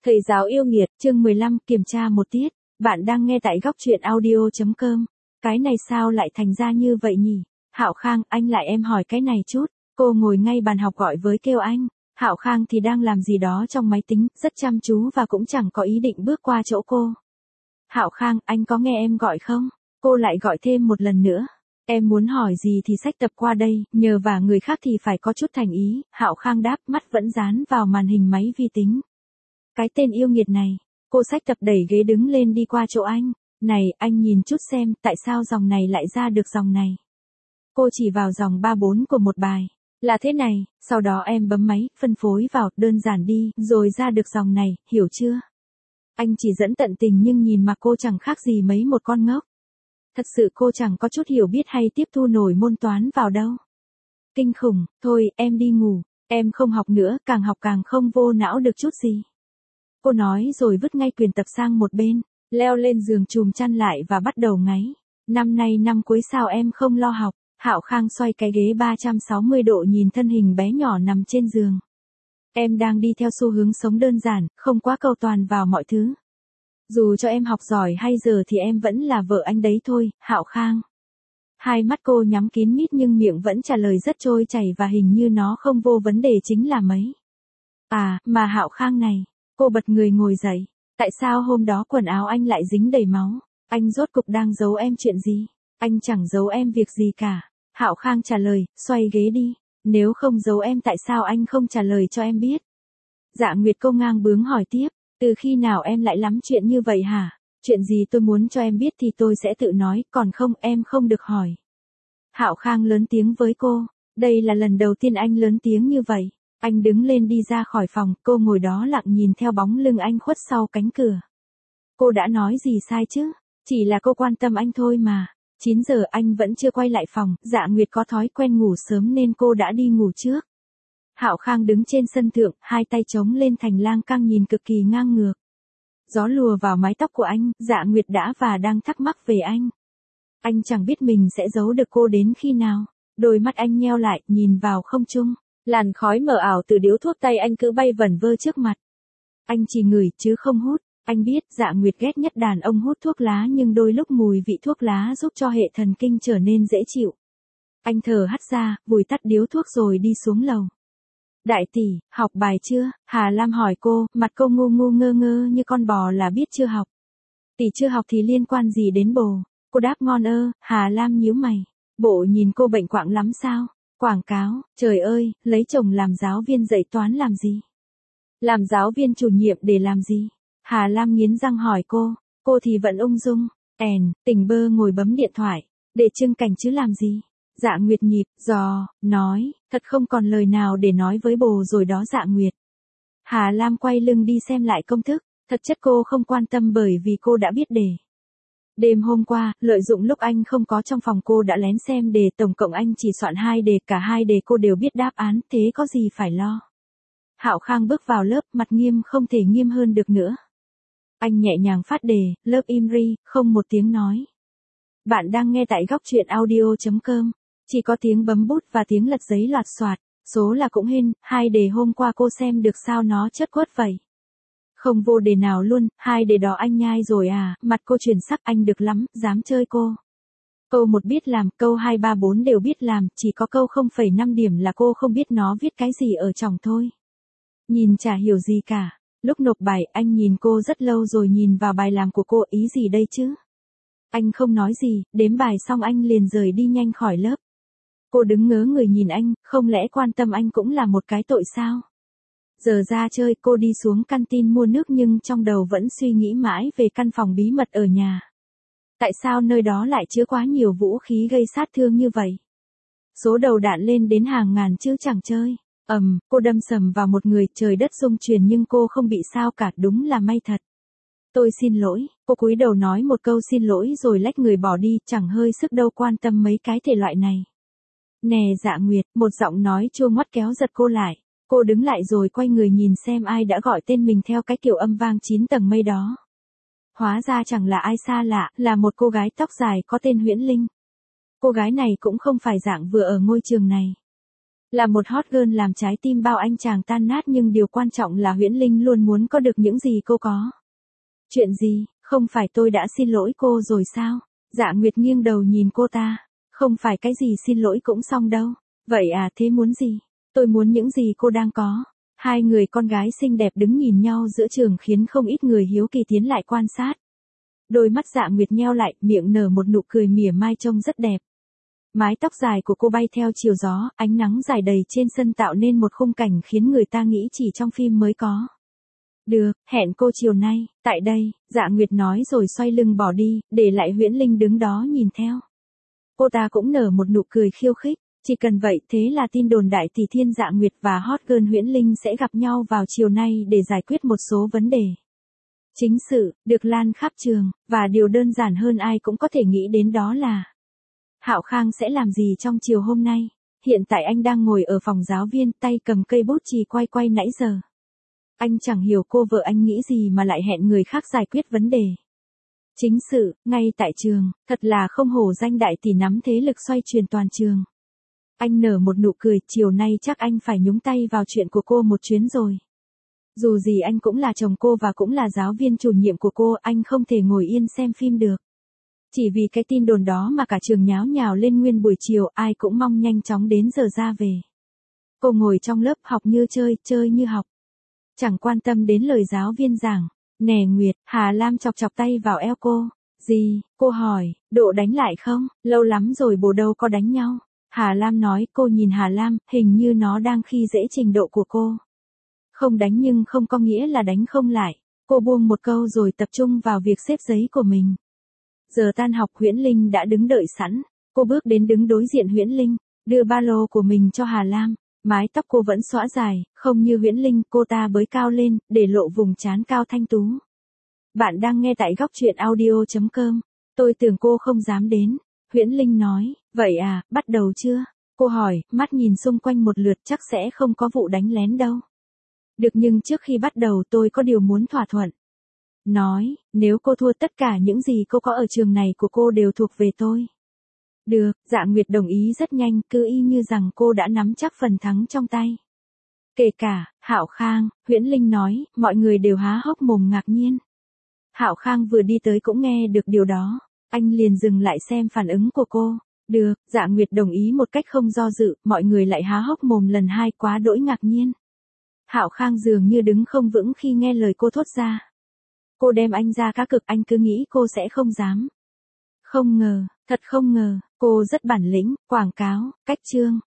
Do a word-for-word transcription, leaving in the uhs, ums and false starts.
Thầy giáo yêu nghiệt, chương mười lăm, kiểm tra một tiết. Bạn đang nghe tại góc truyện audio chấm com. Cái này sao lại thành ra như vậy nhỉ? Hạo Khang, anh lại em hỏi cái này chút. Cô ngồi ngay bàn học gọi với kêu anh. Hạo Khang thì đang làm gì đó trong máy tính, rất chăm chú và cũng chẳng có ý định bước qua chỗ cô. Hạo Khang, anh có nghe em gọi không? Cô lại gọi thêm một lần nữa. Em muốn hỏi gì thì xách tập qua đây, nhờ vả người khác thì phải có chút thành ý. Hạo Khang đáp, mắt vẫn dán vào màn hình máy vi tính. Cái tên yêu nghiệt này. Cô xách tập đẩy ghế đứng lên đi qua chỗ anh. Này, anh nhìn chút xem, tại sao dòng này lại ra được dòng này? Cô chỉ vào dòng ba bốn của một bài. Là thế này, sau đó em bấm máy, phân phối vào, đơn giản đi, rồi ra được dòng này, hiểu chưa? Anh chỉ dẫn tận tình nhưng nhìn mà cô chẳng khác gì mấy một con ngốc. Thật sự cô chẳng có chút hiểu biết hay tiếp thu nổi môn toán vào đâu. Kinh khủng, thôi, em đi ngủ, em không học nữa, càng học càng không vô não được chút gì. Cô nói rồi vứt ngay quyền tập sang một bên, leo lên giường chùm chăn lại và bắt đầu ngáy. Năm nay năm cuối sao em không lo học? Hạo Khang xoay cái ghế ba trăm sáu mươi độ nhìn thân hình bé nhỏ nằm trên giường. Em đang đi theo xu hướng sống đơn giản, không quá cầu toàn vào mọi thứ. Dù cho em học giỏi hay giờ thì em vẫn là vợ anh đấy thôi, Hạo Khang. Hai mắt cô nhắm kín mít nhưng miệng vẫn trả lời rất trôi chảy và hình như nó không vô vấn đề chính là mấy. À, mà Hạo Khang này. Cô bật người ngồi dậy. Tại sao hôm đó quần áo anh lại dính đầy máu? Anh rốt cục đang giấu em chuyện gì? Anh chẳng giấu em việc gì cả. Hạo Khang trả lời, xoay ghế đi. Nếu không giấu em tại sao anh không trả lời cho em biết? Dạ Nguyệt cô ngang bướng hỏi tiếp. Từ khi nào em lại lắm chuyện như vậy hả? Chuyện gì tôi muốn cho em biết thì tôi sẽ tự nói, còn không em không được hỏi. Hạo Khang lớn tiếng với cô. Đây là lần đầu tiên anh lớn tiếng như vậy. Anh đứng lên đi ra khỏi phòng, cô ngồi đó lặng nhìn theo bóng lưng anh khuất sau cánh cửa. Cô đã nói gì sai chứ? Chỉ là cô quan tâm anh thôi mà. chín giờ anh vẫn chưa quay lại phòng, Dạ Nguyệt có thói quen ngủ sớm nên cô đã đi ngủ trước. Hạo Khang đứng trên sân thượng, hai tay chống lên thành lang căng nhìn cực kỳ ngang ngược. Gió lùa vào mái tóc của anh, Dạ Nguyệt đã và đang thắc mắc về anh. Anh chẳng biết mình sẽ giấu được cô đến khi nào. Đôi mắt anh nheo lại, nhìn vào không trung. Làn khói mờ ảo từ điếu thuốc tay anh cứ bay vẩn vơ trước mặt. Anh chỉ ngửi chứ không hút. Anh biết Dạ Nguyệt ghét nhất đàn ông hút thuốc lá nhưng đôi lúc mùi vị thuốc lá giúp cho hệ thần kinh trở nên dễ chịu. Anh thở hắt ra, vùi tắt điếu thuốc rồi đi xuống lầu. Đại tỷ, học bài chưa? Hà Lam hỏi cô, mặt cô ngu ngu ngơ ngơ như con bò là biết chưa học. Tỷ chưa học thì liên quan gì đến bồ? Cô đáp ngon ơ, Hà Lam nhíu mày. Bộ nhìn cô bệnh quạng lắm sao? Quảng cáo, trời ơi, lấy chồng làm giáo viên dạy toán làm gì? Làm giáo viên chủ nhiệm để làm gì? Hà Lam nghiến răng hỏi cô, cô thì vẫn ung dung, èn, tỉnh bơ ngồi bấm điện thoại, để trưng cảnh chứ làm gì? Dạ Nguyệt nhịp, giò, nói, thật không còn lời nào để nói với bồ rồi đó Dạ Nguyệt. Hà Lam quay lưng đi xem lại công thức, thật chất cô không quan tâm bởi vì cô đã biết đề. Đêm hôm qua, lợi dụng lúc anh không có trong phòng cô đã lén xem đề, tổng cộng anh chỉ soạn hai đề, cả hai đề cô đều biết đáp án, thế có gì phải lo. Hạo Khang bước vào lớp, mặt nghiêm không thể nghiêm hơn được nữa. Anh nhẹ nhàng phát đề, lớp im ri, không một tiếng nói. Bạn đang nghe tại góc truyện audio chấm com, chỉ có tiếng bấm bút và tiếng lật giấy loạt soạt, số là cũng hên, hai đề hôm qua cô xem được sao nó chất quất vậy. Không vô đề nào luôn, hai đề đó anh nhai rồi à, mặt cô chuyển sắc, anh được lắm, dám chơi cô. Câu một biết làm, câu hai ba bốn đều biết làm, chỉ có câu không phẩy năm điểm là cô không biết nó viết cái gì ở trong thôi. Nhìn chả hiểu gì cả, lúc nộp bài anh nhìn cô rất lâu rồi nhìn vào bài làm của cô, ý gì đây chứ? Anh không nói gì, đếm bài xong anh liền rời đi nhanh khỏi lớp. Cô đứng ngớ người nhìn anh, không lẽ quan tâm anh cũng là một cái tội sao? Giờ ra chơi cô đi xuống canteen mua nước nhưng trong đầu vẫn suy nghĩ mãi về căn phòng bí mật ở nhà. Tại sao nơi đó lại chứa quá nhiều vũ khí gây sát thương như vậy? Số đầu đạn lên đến hàng ngàn chứ chẳng chơi. Ầm, um, cô đâm sầm vào một người, trời đất rung chuyển nhưng cô không bị sao cả, đúng là may thật. Tôi xin lỗi, cô cúi đầu nói một câu xin lỗi rồi lách người bỏ đi, chẳng hơi sức đâu quan tâm mấy cái thể loại này. Nè Dạ Nguyệt, một giọng nói chua ngoắt kéo giật cô lại. Cô đứng lại rồi quay người nhìn xem ai đã gọi tên mình theo cái kiểu âm vang chín tầng mây đó. Hóa ra chẳng là ai xa lạ, là một cô gái tóc dài có tên Huyễn Linh. Cô gái này cũng không phải dạng vừa ở ngôi trường này. Là một hot girl làm trái tim bao anh chàng tan nát nhưng điều quan trọng là Huyễn Linh luôn muốn có được những gì cô có. Chuyện gì, không phải tôi đã xin lỗi cô rồi sao? Dạ Nguyệt nghiêng đầu nhìn cô ta. Không phải cái gì xin lỗi cũng xong đâu. Vậy à, thế muốn gì? Tôi muốn những gì cô đang có. Hai người con gái xinh đẹp đứng nhìn nhau giữa trường khiến không ít người hiếu kỳ tiến lại quan sát. Đôi mắt Dạ Nguyệt nheo lại, miệng nở một nụ cười mỉa mai trông rất đẹp. Mái tóc dài của cô bay theo chiều gió, ánh nắng dài đầy trên sân tạo nên một khung cảnh khiến người ta nghĩ chỉ trong phim mới có. Được, hẹn cô chiều nay, tại đây, Dạ Nguyệt nói rồi xoay lưng bỏ đi, để lại Huyễn Linh đứng đó nhìn theo. Cô ta cũng nở một nụ cười khiêu khích, chỉ cần vậy thế là tin đồn đại tỷ thiên Dạ Nguyệt và hot girl Huyễn Linh sẽ gặp nhau vào chiều nay để giải quyết một số vấn đề. Chính sự, được lan khắp trường, và điều đơn giản hơn ai cũng có thể nghĩ đến đó là Hạo Khang sẽ làm gì trong chiều hôm nay. Hiện tại anh đang ngồi ở phòng giáo viên, tay cầm cây bút chì quay quay nãy giờ. Anh chẳng hiểu cô vợ anh nghĩ gì mà lại hẹn người khác giải quyết vấn đề. Chính sự, ngay tại trường, thật là không hổ danh đại tỷ nắm thế lực xoay chuyển toàn trường. Anh nở một nụ cười, chiều nay chắc anh phải nhúng tay vào chuyện của cô một chuyến rồi. Dù gì anh cũng là chồng cô và cũng là giáo viên chủ nhiệm của cô, anh không thể ngồi yên xem phim được. Chỉ vì cái tin đồn đó mà cả trường nháo nhào lên nguyên buổi chiều, ai cũng mong nhanh chóng đến giờ ra về. Cô ngồi trong lớp học như chơi, chơi như học. Chẳng quan tâm đến lời giáo viên giảng. Nè Nguyệt, Hà Lam chọc chọc tay vào eo cô. Gì, cô hỏi, Độ đánh lại không? Lâu lắm rồi bồ đâu có đánh nhau. Hà Lam nói, cô nhìn Hà Lam, hình như nó đang khi dễ trình độ của cô. Không đánh nhưng không có nghĩa là đánh không lại. Cô buông một câu rồi tập trung vào việc xếp giấy của mình. Giờ tan học Huyễn Linh đã đứng đợi sẵn. Cô bước đến đứng đối diện Huyễn Linh, đưa ba lô của mình cho Hà Lam. Mái tóc cô vẫn xõa dài, không như Huyễn Linh, cô ta bới cao lên, để lộ vùng trán cao thanh tú. Bạn đang nghe tại góc truyện audio chấm com. Tôi tưởng cô không dám đến. Huyễn Linh nói, vậy à, bắt đầu chưa? Cô hỏi, mắt nhìn xung quanh một lượt, chắc sẽ không có vụ đánh lén đâu. Được, nhưng trước khi bắt đầu tôi có điều muốn thỏa thuận. Nói, nếu cô thua tất cả những gì cô có ở trường này của cô đều thuộc về tôi. Được, Dạ Nguyệt đồng ý rất nhanh, cứ y như rằng cô đã nắm chắc phần thắng trong tay. Kể cả, Hạo Khang, Huyễn Linh nói, mọi người đều há hốc mồm ngạc nhiên. Hạo Khang vừa đi tới cũng nghe được điều đó, anh liền dừng lại xem phản ứng của cô. Được, Dạ Nguyệt đồng ý một cách không do dự, mọi người lại há hốc mồm lần hai quá đỗi ngạc nhiên. Hạo Khang dường như đứng không vững khi nghe lời cô thốt ra. Cô đem anh ra cá cược, anh cứ nghĩ cô sẽ không dám. Không ngờ, thật không ngờ, cô rất bản lĩnh, quảng cáo, cách chương,